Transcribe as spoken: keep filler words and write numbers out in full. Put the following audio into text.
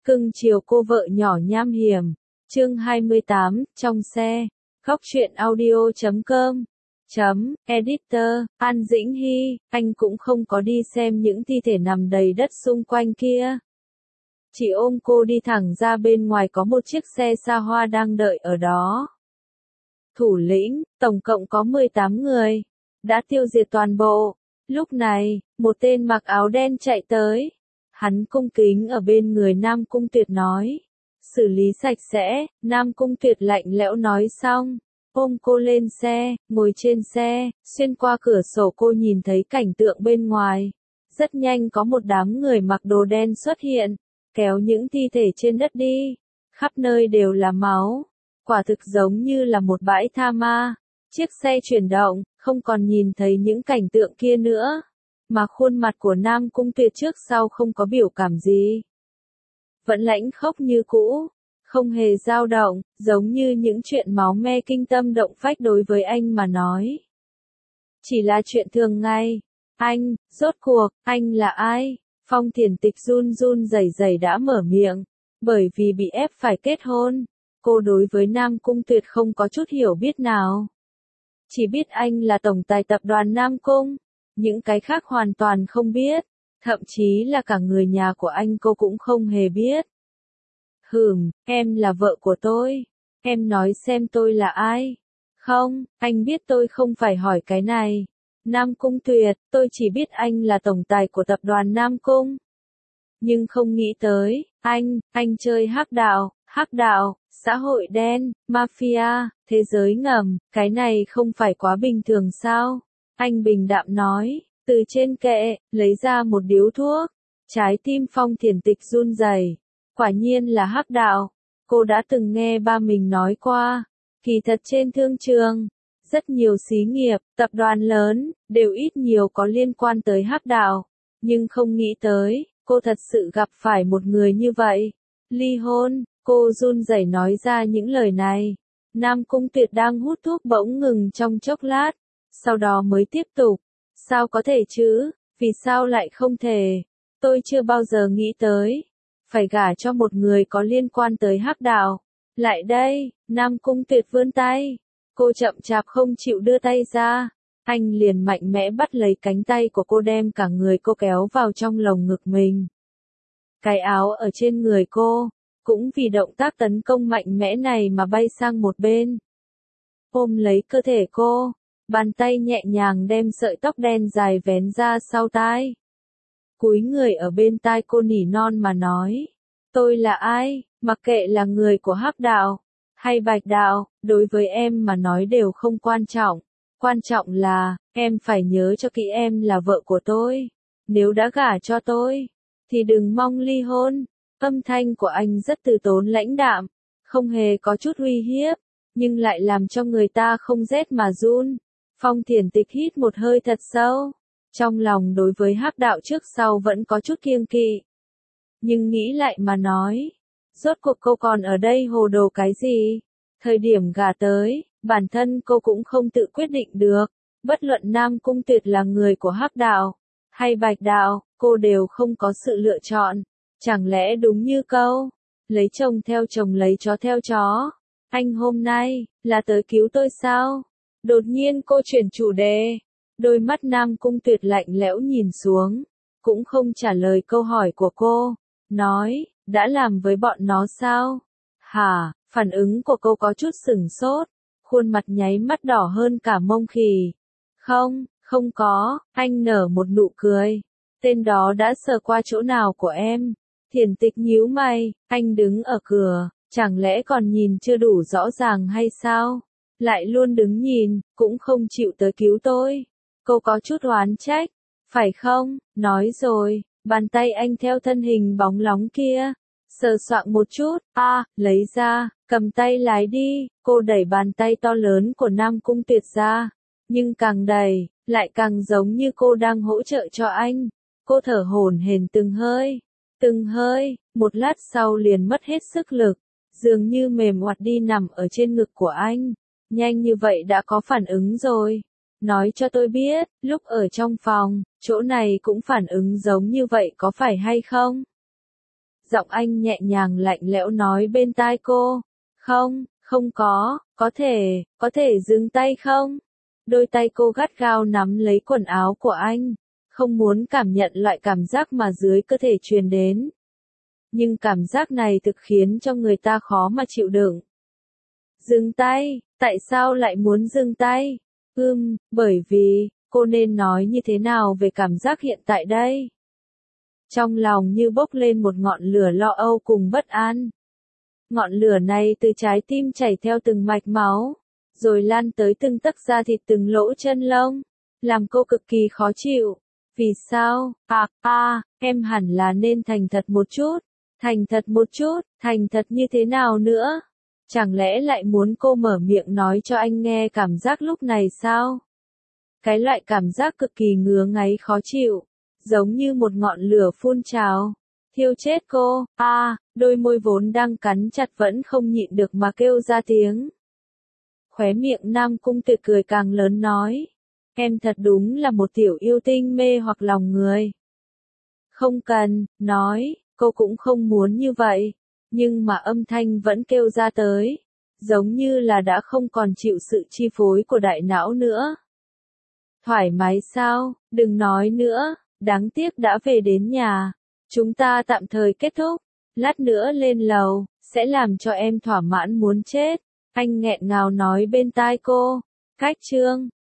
Cưng chiều cô vợ nhỏ nham hiểm. Chương hai mươi tám, trong xe. Góc truyện audio chấm com. Chấm, editor, An Dĩnh Hy, anh cũng không có đi xem những thi thể nằm đầy đất xung quanh kia. Chỉ ôm cô đi thẳng ra bên ngoài, có một chiếc xe xa hoa đang đợi ở đó. Thủ lĩnh, tổng cộng có mười tám người, đã tiêu diệt toàn bộ. Lúc này, một tên mặc áo đen chạy tới. Hắn cung kính ở bên người Nam Cung Tuyệt nói. Xử lý sạch sẽ, Nam Cung Tuyệt lạnh lẽo nói xong. Ôm cô lên xe, ngồi trên xe, xuyên qua cửa sổ cô nhìn thấy cảnh tượng bên ngoài. Rất nhanh có một đám người mặc đồ đen xuất hiện, kéo những thi thể trên đất đi. Khắp nơi đều là máu. Quả thực giống như là một bãi tha ma. Chiếc xe chuyển động, không còn nhìn thấy những cảnh tượng kia nữa. Mà khuôn mặt của Nam Cung Tuyệt trước sau không có biểu cảm gì. Vẫn lãnh khốc như cũ, không hề dao động, giống như những chuyện máu me kinh tâm động phách đối với anh mà nói. Chỉ là chuyện thường ngày. Anh, rốt cuộc, anh là ai? Phong Thiển Tịch run run rẩy rẩy đã mở miệng. Bởi vì bị ép phải kết hôn, cô đối với Nam Cung Tuyệt không có chút hiểu biết nào. Chỉ biết anh là tổng tài tập đoàn Nam Cung. Những cái khác hoàn toàn không biết. Thậm chí là cả người nhà của anh cô cũng không hề biết. Hừm, em là vợ của tôi. Em nói xem tôi là ai? Không, anh biết tôi không phải hỏi cái này. Nam Cung Tuyệt, tôi chỉ biết anh là tổng tài của tập đoàn Nam Cung. Nhưng không nghĩ tới, anh, anh chơi hắc đạo, hắc đạo, xã hội đen, mafia, thế giới ngầm, cái này không phải quá bình thường sao? Anh bình đạm nói, từ trên kệ, lấy ra một điếu thuốc. Trái tim Phong Thiển Tịch run rẩy. Quả nhiên là hắc đạo. Cô đã từng nghe ba mình nói qua. Kỳ thật trên thương trường, rất nhiều xí nghiệp, tập đoàn lớn, đều ít nhiều có liên quan tới hắc đạo. Nhưng không nghĩ tới, cô thật sự gặp phải một người như vậy. Ly hôn, cô run rẩy nói ra những lời này. Nam Cung Tuyệt đang hút thuốc bỗng ngừng trong chốc lát. Sau đó mới tiếp tục. Sao có thể chứ? Vì sao lại không thể? Tôi chưa bao giờ nghĩ tới. Phải gả cho một người có liên quan tới hắc đạo. Lại đây, Nam Cung Tuyệt vươn tay. Cô chậm chạp không chịu đưa tay ra. Anh liền mạnh mẽ bắt lấy cánh tay của cô, đem cả người cô kéo vào trong lồng ngực mình. Cái áo ở trên người cô, cũng vì động tác tấn công mạnh mẽ này mà bay sang một bên. Ôm lấy cơ thể cô. Bàn tay nhẹ nhàng đem sợi tóc đen dài vén ra sau tai. Cúi người ở bên tai cô nỉ non mà nói. Tôi là ai, mặc kệ là người của hắc đạo, hay bạch đạo, đối với em mà nói đều không quan trọng. Quan trọng là, em phải nhớ cho kỹ em là vợ của tôi. Nếu đã gả cho tôi, thì đừng mong ly hôn. Âm thanh của anh rất từ tốn lãnh đạm, không hề có chút uy hiếp, nhưng lại làm cho người ta không rét mà run. Phong Thiển Tịch hít một hơi thật sâu. Trong lòng đối với hắc đạo trước sau vẫn có chút kiêng kỵ. Nhưng nghĩ lại mà nói. Rốt cuộc cô còn ở đây hồ đồ cái gì? Thời điểm gả tới, bản thân cô cũng không tự quyết định được. Bất luận Nam Cung Tuyệt là người của hắc đạo, hay bạch đạo, cô đều không có sự lựa chọn. Chẳng lẽ đúng như câu, lấy chồng theo chồng lấy chó theo chó. Anh hôm nay, là tới cứu tôi sao? Đột nhiên cô chuyển chủ đề. Đôi mắt Nam Cung Tuyệt lạnh lẽo nhìn xuống. Cũng không trả lời câu hỏi của cô. Nói, đã làm với bọn nó sao? Hả, phản ứng của cô có chút sửng sốt. Khuôn mặt nháy mắt đỏ hơn cả mông khỉ. Không, không có, anh nở một nụ cười. Tên đó đã sờ qua chỗ nào của em? Thiển Tịch nhíu mày, anh đứng ở cửa, chẳng lẽ còn nhìn chưa đủ rõ ràng hay sao? Lại luôn đứng nhìn, cũng không chịu tới cứu tôi. Cô có chút oán trách, phải không? Nói rồi, bàn tay anh theo thân hình bóng lóng kia. Sờ soạng một chút, a, à, lấy ra, cầm tay lái đi. Cô đẩy bàn tay to lớn của Nam Cung Tuyệt ra. Nhưng càng đẩy, lại càng giống như cô đang hỗ trợ cho anh. Cô thở hổn hển từng hơi, từng hơi, một lát sau liền mất hết sức lực. Dường như mềm oặt đi nằm ở trên ngực của anh. Nhanh như vậy đã có phản ứng rồi. Nói cho tôi biết, lúc ở trong phòng, chỗ này cũng phản ứng giống như vậy có phải hay không? Giọng anh nhẹ nhàng lạnh lẽo nói bên tai cô. Không, không có, có thể, có thể dừng tay không? Đôi tay cô gắt gao nắm lấy quần áo của anh, không muốn cảm nhận loại cảm giác mà dưới cơ thể truyền đến. Nhưng cảm giác này thực khiến cho người ta khó mà chịu đựng. Dừng tay, tại sao lại muốn dừng tay? Ừm, bởi vì, cô nên nói như thế nào về cảm giác hiện tại đây? Trong lòng như bốc lên một ngọn lửa lo âu cùng bất an. Ngọn lửa này từ trái tim chảy theo từng mạch máu, rồi lan tới từng tấc da thịt từng lỗ chân lông, làm cô cực kỳ khó chịu. Vì sao? À, à, em hẳn là nên thành thật một chút. Thành thật một chút, thành thật như thế nào nữa? Chẳng lẽ lại muốn cô mở miệng nói cho anh nghe cảm giác lúc này sao? Cái loại cảm giác cực kỳ ngứa ngáy khó chịu, giống như một ngọn lửa phun trào, thiêu chết cô. A, à, đôi môi vốn đang cắn chặt vẫn không nhịn được mà kêu ra tiếng. Khóe miệng Nam Cung Tuyệt cười càng lớn nói, em thật đúng là một tiểu yêu tinh mê hoặc lòng người. Không cần, nói, cô cũng không muốn như vậy, nhưng mà âm thanh vẫn kêu ra tới, giống như là đã không còn chịu sự chi phối của đại não nữa. Thoải mái sao, đừng nói nữa, đáng tiếc đã về đến nhà, chúng ta tạm thời kết thúc, lát nữa lên lầu, sẽ làm cho em thỏa mãn muốn chết. Anh nghẹn ngào nói bên tai cô, cách chương.